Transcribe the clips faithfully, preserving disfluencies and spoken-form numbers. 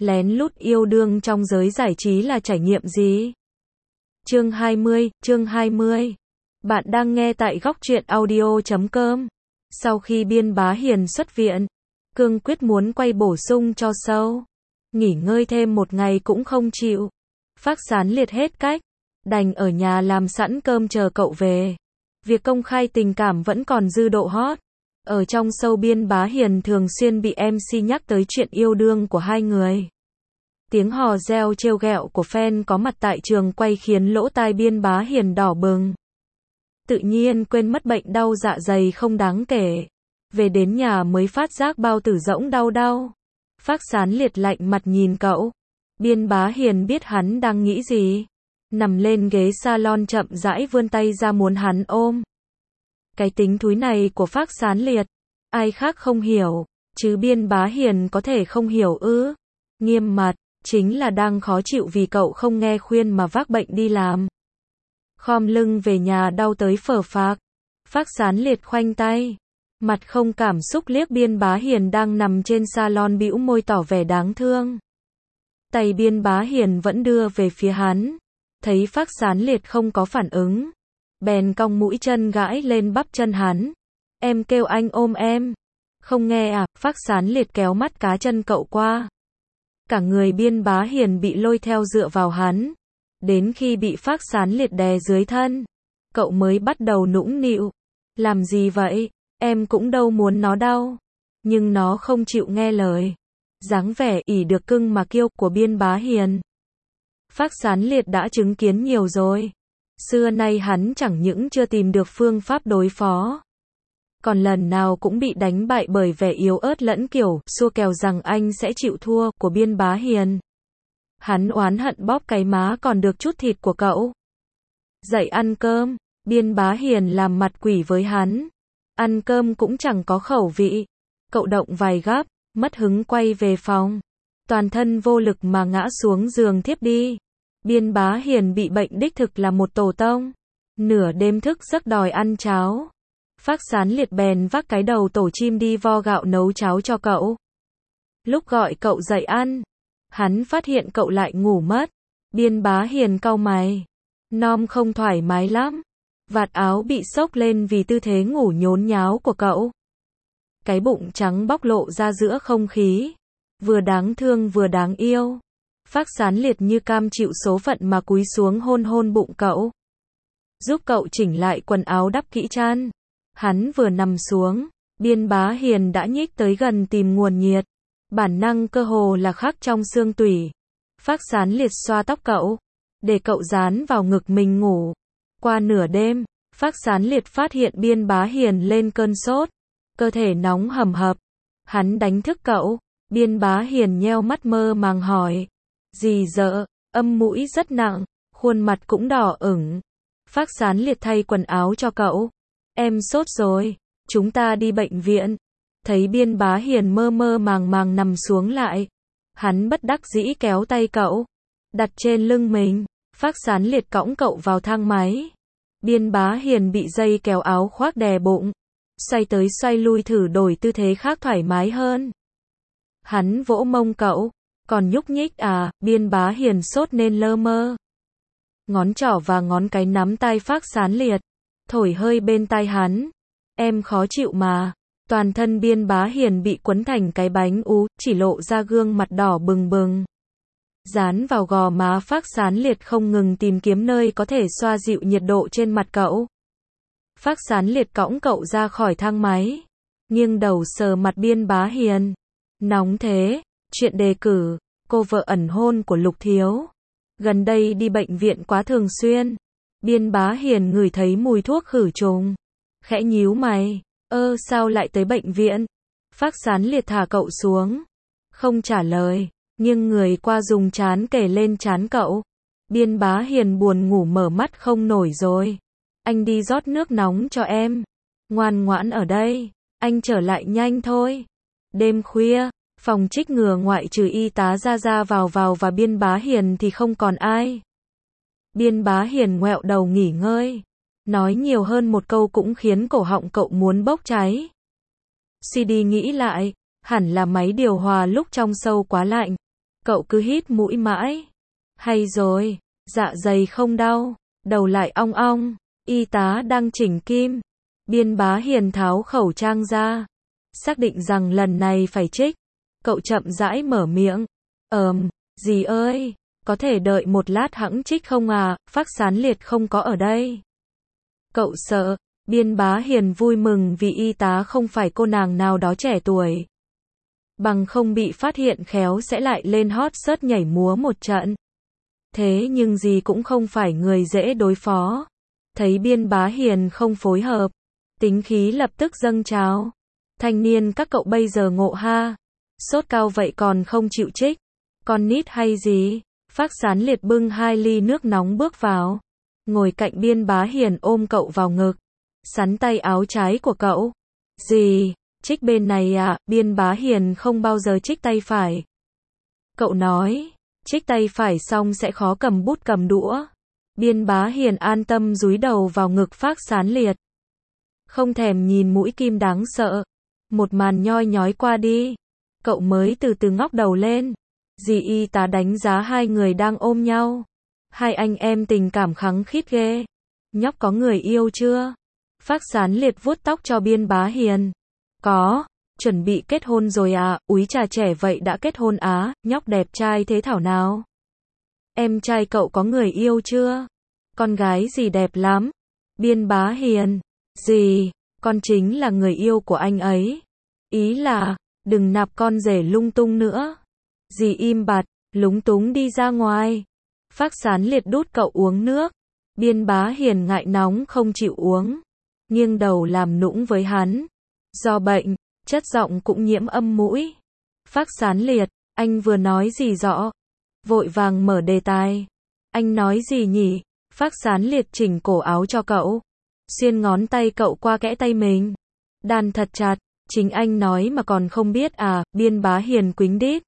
Lén lút yêu đương trong giới giải trí là trải nghiệm gì? Chương hai mươi, chương hai mươi. Bạn đang nghe tại góc truyện audio chấm com. Sau khi Biên Bá Hiền xuất viện, cương quyết muốn quay bổ sung cho show. Nghỉ ngơi thêm một ngày cũng không chịu. Phác Sán Liệt hết cách, đành ở nhà làm sẵn cơm chờ cậu về. Việc công khai tình cảm vẫn còn dư độ hot. Ở trong show Biên Bá Hiền thường xuyên bị em xê nhắc tới chuyện yêu đương của hai người. Tiếng hò reo trêu ghẹo của fan có mặt tại trường quay khiến lỗ tai Biên Bá Hiền đỏ bừng. Tự nhiên quên mất bệnh đau dạ dày không đáng kể. Về đến nhà mới phát giác bao tử rỗng đau đau. Phác Sán Liệt lạnh mặt nhìn cậu. Biên Bá Hiền biết hắn đang nghĩ gì. Nằm lên ghế salon chậm rãi vươn tay ra muốn hắn ôm. Cái tính thúi này của Phác Sán Liệt, ai khác không hiểu, chứ Biên Bá Hiền có thể không hiểu ư? Nghiêm mặt, chính là đang khó chịu vì cậu không nghe khuyên mà vác bệnh đi làm. Khom lưng về nhà đau tới phờ phạc. Phác Sán Liệt khoanh tay, mặt không cảm xúc liếc Biên Bá Hiền đang nằm trên salon bĩu môi tỏ vẻ đáng thương. Tay Biên Bá Hiền vẫn đưa về phía hắn, thấy Phác Sán Liệt không có phản ứng, bèn cong mũi chân gãi lên bắp chân hắn. Em kêu anh ôm em. Không nghe à? Phác Sán Liệt kéo mắt cá chân cậu qua. Cả người Biên Bá Hiền bị lôi theo dựa vào hắn. Đến khi bị Phác Sán Liệt đè dưới thân, cậu mới bắt đầu nũng nịu. Làm gì vậy? Em cũng đâu muốn nó đau. Nhưng nó không chịu nghe lời. Dáng vẻ ỉ được cưng mà kiêu của Biên Bá Hiền, Phác Sán Liệt đã chứng kiến nhiều rồi. Xưa nay hắn chẳng những chưa tìm được phương pháp đối phó, còn lần nào cũng bị đánh bại bởi vẻ yếu ớt lẫn kiểu xua kèo rằng anh sẽ chịu thua của Biên Bá Hiền. Hắn oán hận bóp cái má còn được chút thịt của cậu. Dậy ăn cơm. Biên Bá Hiền làm mặt quỷ với hắn. Ăn cơm cũng chẳng có khẩu vị. Cậu động vài gắp, mất hứng quay về phòng. Toàn thân vô lực mà ngã xuống giường thiếp đi. Biên Bá Hiền bị bệnh đích thực là một tổ tông. Nửa đêm thức giấc đòi ăn cháo. Phác Sán Liệt bèn vác cái đầu tổ chim đi vo gạo nấu cháo cho cậu. Lúc gọi cậu dậy ăn, hắn phát hiện cậu lại ngủ mất. Biên Bá Hiền cau mày. Nom không thoải mái lắm. Vạt áo bị xốc lên vì tư thế ngủ nhốn nháo của cậu. Cái bụng trắng bóc lộ ra giữa không khí. Vừa đáng thương vừa đáng yêu. Phác Sán Liệt như cam chịu số phận mà cúi xuống hôn hôn bụng cậu. Giúp cậu chỉnh lại quần áo đắp kỹ chăn. Hắn vừa nằm xuống, Biên Bá Hiền đã nhích tới gần tìm nguồn nhiệt. Bản năng cơ hồ là khắc trong xương tủy. Phác Sán Liệt xoa tóc cậu, để cậu dán vào ngực mình ngủ. Qua nửa đêm, Phác Sán Liệt phát hiện Biên Bá Hiền lên cơn sốt, cơ thể nóng hầm hập. Hắn đánh thức cậu. Biên Bá Hiền nheo mắt mơ màng hỏi. Gì dợ? Âm mũi rất nặng, khuôn mặt cũng đỏ ửng. Phác Sán Liệt thay quần áo cho cậu. Em sốt rồi, chúng ta đi bệnh viện. Thấy Biên Bá Hiền mơ mơ màng màng nằm xuống lại, hắn bất đắc dĩ kéo tay cậu, đặt trên lưng mình. Phác Sán Liệt cõng cậu vào thang máy. Biên Bá Hiền bị dây kéo áo khoác đè bụng, xoay tới xoay lui thử đổi tư thế khác thoải mái hơn. Hắn vỗ mông cậu. Còn nhúc nhích à? Biên Bá Hiền sốt nên lơ mơ. Ngón trỏ và ngón cái nắm tai Phác Sán Liệt, thổi hơi bên tai hắn. Em khó chịu mà. Toàn thân Biên Bá Hiền bị quấn thành cái bánh ú, chỉ lộ ra gương mặt đỏ bừng bừng. Dán vào gò má Phác Sán Liệt không ngừng tìm kiếm nơi có thể xoa dịu nhiệt độ trên mặt cậu. Phác Sán Liệt cõng cậu ra khỏi thang máy, nghiêng đầu sờ mặt Biên Bá Hiền. Nóng thế. Chuyện đề cử, cô vợ ẩn hôn của Lục Thiếu. Gần đây đi bệnh viện quá thường xuyên. Biên Bá Hiền ngửi thấy mùi thuốc khử trùng. Khẽ nhíu mày. Ơ sao lại tới bệnh viện? Phác Sán Liệt thả cậu xuống. Không trả lời, nhưng người qua dùng trán kề lên trán cậu. Biên Bá Hiền buồn ngủ mở mắt không nổi rồi. Anh đi rót nước nóng cho em. Ngoan ngoãn ở đây, anh trở lại nhanh thôi. Đêm khuya, phòng trích ngừa ngoại trừ y tá ra ra vào vào và Biên Bá Hiền thì không còn ai. Biên Bá Hiền ngoẹo đầu nghỉ ngơi. Nói nhiều hơn một câu cũng khiến cổ họng cậu muốn bốc cháy. Suy đi nghĩ lại, hẳn là máy điều hòa lúc trong show quá lạnh. Cậu cứ hít mũi mãi. Hay rồi, dạ dày không đau, đầu lại ong ong, y tá đang chỉnh kim. Biên Bá Hiền tháo khẩu trang ra, xác định rằng lần này phải trích. Cậu chậm rãi mở miệng. Ờm, dì ơi, có thể đợi một lát hẵng trích không à, Phác Sán Liệt không có ở đây. Cậu sợ. Biên Bá Hiền vui mừng vì y tá không phải cô nàng nào đó trẻ tuổi. Bằng không bị phát hiện khéo sẽ lại lên hot search nhảy múa một trận. Thế nhưng dì cũng không phải người dễ đối phó. Thấy Biên Bá Hiền không phối hợp, tính khí lập tức dâng trào. Thanh niên các cậu bây giờ ngộ ha. Sốt cao vậy còn không chịu trích. Con nít hay gì? Phác Sán Liệt bưng hai ly nước nóng bước vào. Ngồi cạnh Biên Bá Hiền ôm cậu vào ngực. Sắn tay áo trái của cậu. Gì? Trích bên này à? Biên Bá Hiền không bao giờ trích tay phải. Cậu nói, trích tay phải xong sẽ khó cầm bút cầm đũa. Biên Bá Hiền an tâm dúi đầu vào ngực Phác Sán Liệt. Không thèm nhìn mũi kim đáng sợ. Một màn nhoi nhói qua đi. Cậu mới từ từ ngóc đầu lên. Dì y tá đánh giá hai người đang ôm nhau. Hai anh em tình cảm khăng khít ghê. Nhóc có người yêu chưa? Phác Sán Liệt vuốt tóc cho Biên Bá Hiền. Có, chuẩn bị kết hôn rồi à, úi trà trẻ vậy đã kết hôn á, nhóc đẹp trai thế thảo nào. Em trai cậu có người yêu chưa? Con gái gì đẹp lắm. Biên Bá Hiền. Gì, con chính là người yêu của anh ấy. Ý là, đừng nạp con rể lung tung nữa. Dì im bặt, lúng túng đi ra ngoài. Phác Sán Liệt đút cậu uống nước. Biên Bá Hiền ngại nóng không chịu uống. Nghiêng đầu làm nũng với hắn. Do bệnh, chất giọng cũng nhiễm âm mũi. Phác Sán Liệt, anh vừa nói gì rõ? Vội vàng mở đề tài. Anh nói gì nhỉ? Phác Sán Liệt chỉnh cổ áo cho cậu. Xuyên ngón tay cậu qua kẽ tay mình. Đàn thật chặt, chính anh nói mà còn không biết à, Biên Bá Hiền quýnh đít.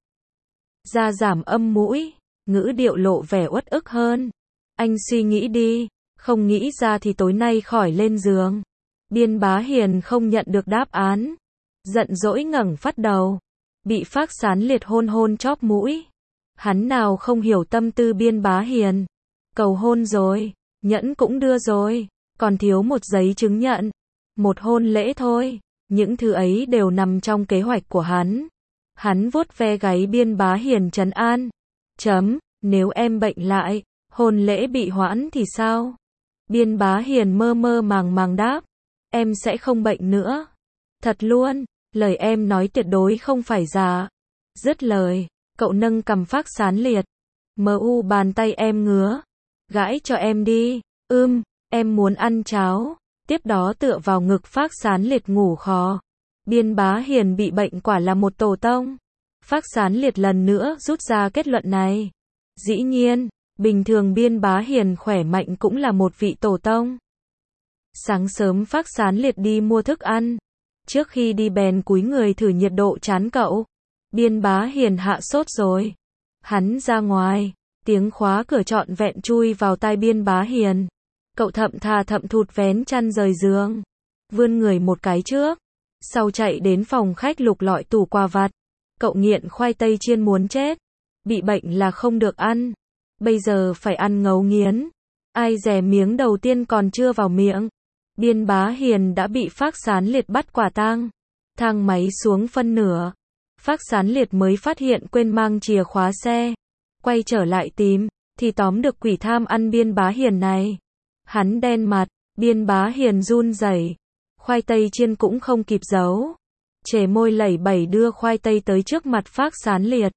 Ra giảm âm mũi, ngữ điệu lộ vẻ uất ức hơn. Anh suy nghĩ đi, không nghĩ ra thì tối nay khỏi lên giường. Biên Bá Hiền không nhận được đáp án. Giận dỗi ngẩng phát đầu. Bị Phác Sán Liệt hôn hôn chóp mũi. Hắn nào không hiểu tâm tư Biên Bá Hiền. Cầu hôn rồi, nhẫn cũng đưa rồi, còn thiếu một giấy chứng nhận. Một hôn lễ thôi. Những thứ ấy đều nằm trong kế hoạch của hắn. Hắn vuốt ve gáy Biên Bá Hiền trấn an. Chấm, nếu em bệnh lại, hôn lễ bị hoãn thì sao? Biên Bá Hiền mơ mơ màng màng đáp. Em sẽ không bệnh nữa. Thật luôn, lời em nói tuyệt đối không phải giả. Dứt lời, cậu nâng cằm Phác Sán Liệt. Mờ u bàn tay em ngứa. Gãi cho em đi. Ưm, em muốn ăn cháo. Tiếp đó tựa vào ngực Phác Sán Liệt ngủ khò. Biên Bá Hiền bị bệnh quả là một tổ tông. Phác Sán Liệt lần nữa rút ra kết luận này. Dĩ nhiên, bình thường Biên Bá Hiền khỏe mạnh cũng là một vị tổ tông. Sáng sớm Phác Sán Liệt đi mua thức ăn. Trước khi đi bèn cúi người thử nhiệt độ trán cậu. Biên Bá Hiền hạ sốt rồi. Hắn ra ngoài, tiếng khóa cửa trọn vẹn chui vào tai Biên Bá Hiền. Cậu thậm thà thậm thụt vén chăn rời giường. Vươn người một cái trước. Sau chạy đến phòng khách lục lọi tủ quà vặt. Cậu nghiện khoai tây chiên muốn chết. Bị bệnh là không được ăn. Bây giờ phải ăn ngấu nghiến. Ai dè miếng đầu tiên còn chưa vào miệng. Biên Bá Hiền đã bị Phác Sán Liệt bắt quả tang. Thang máy xuống phân nửa. Phác Sán Liệt mới phát hiện quên mang chìa khóa xe. Quay trở lại tìm, thì tóm được quỷ tham ăn Biên Bá Hiền này. Hắn đen mặt, Biên Bá Hiền run rẩy. Khoai tây chiên cũng không kịp giấu. Chề môi lẩy bẩy đưa khoai tây tới trước mặt Phác Sán Liệt.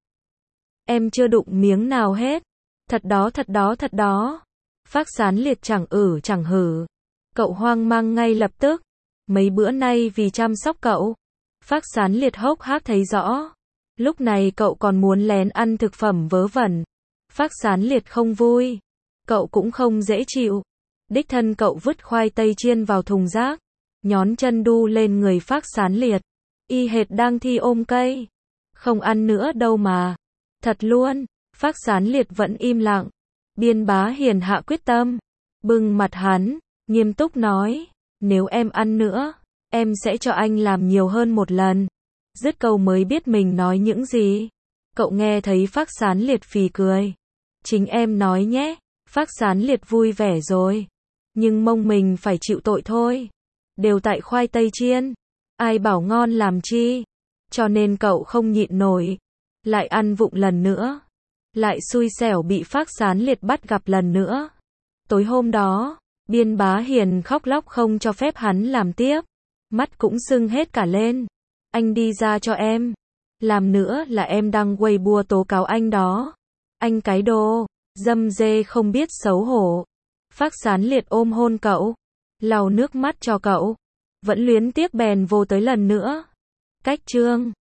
Em chưa đụng miếng nào hết. Thật đó thật đó thật đó. Phác Sán Liệt chẳng ử chẳng hử. Cậu hoang mang ngay lập tức. Mấy bữa nay vì chăm sóc cậu, Phác Sán Liệt hốc hác thấy rõ. Lúc này cậu còn muốn lén ăn thực phẩm vớ vẩn. Phác Sán Liệt không vui. Cậu cũng không dễ chịu. Đích thân cậu vứt khoai tây chiên vào thùng rác. Nhón chân đu lên người Phác Sán Liệt. Y hệt đang thi ôm cây. Không ăn nữa đâu mà. Thật luôn. Phác Sán Liệt vẫn im lặng. Biên Bá Hiền hạ quyết tâm. Bưng mặt hắn, nghiêm túc nói. Nếu em ăn nữa, em sẽ cho anh làm nhiều hơn một lần. Dứt câu mới biết mình nói những gì. Cậu nghe thấy Phác Sán Liệt phì cười. Chính em nói nhé. Phác Sán Liệt vui vẻ rồi. Nhưng mông mình phải chịu tội thôi. Đều tại khoai tây chiên. Ai bảo ngon làm chi. Cho nên cậu không nhịn nổi. Lại ăn vụng lần nữa. Lại xui xẻo bị Phác Sán Liệt bắt gặp lần nữa. Tối hôm đó, Biên Bá Hiền khóc lóc không cho phép hắn làm tiếp. Mắt cũng sưng hết cả lên. Anh đi ra cho em. Làm nữa là em đăng Weibo tố cáo anh đó. Anh cái đồ, dâm dê không biết xấu hổ. Phác Sán Liệt ôm hôn cậu. Lau nước mắt cho cậu. Vẫn luyến tiếc bèn vô tới lần nữa. Cách chương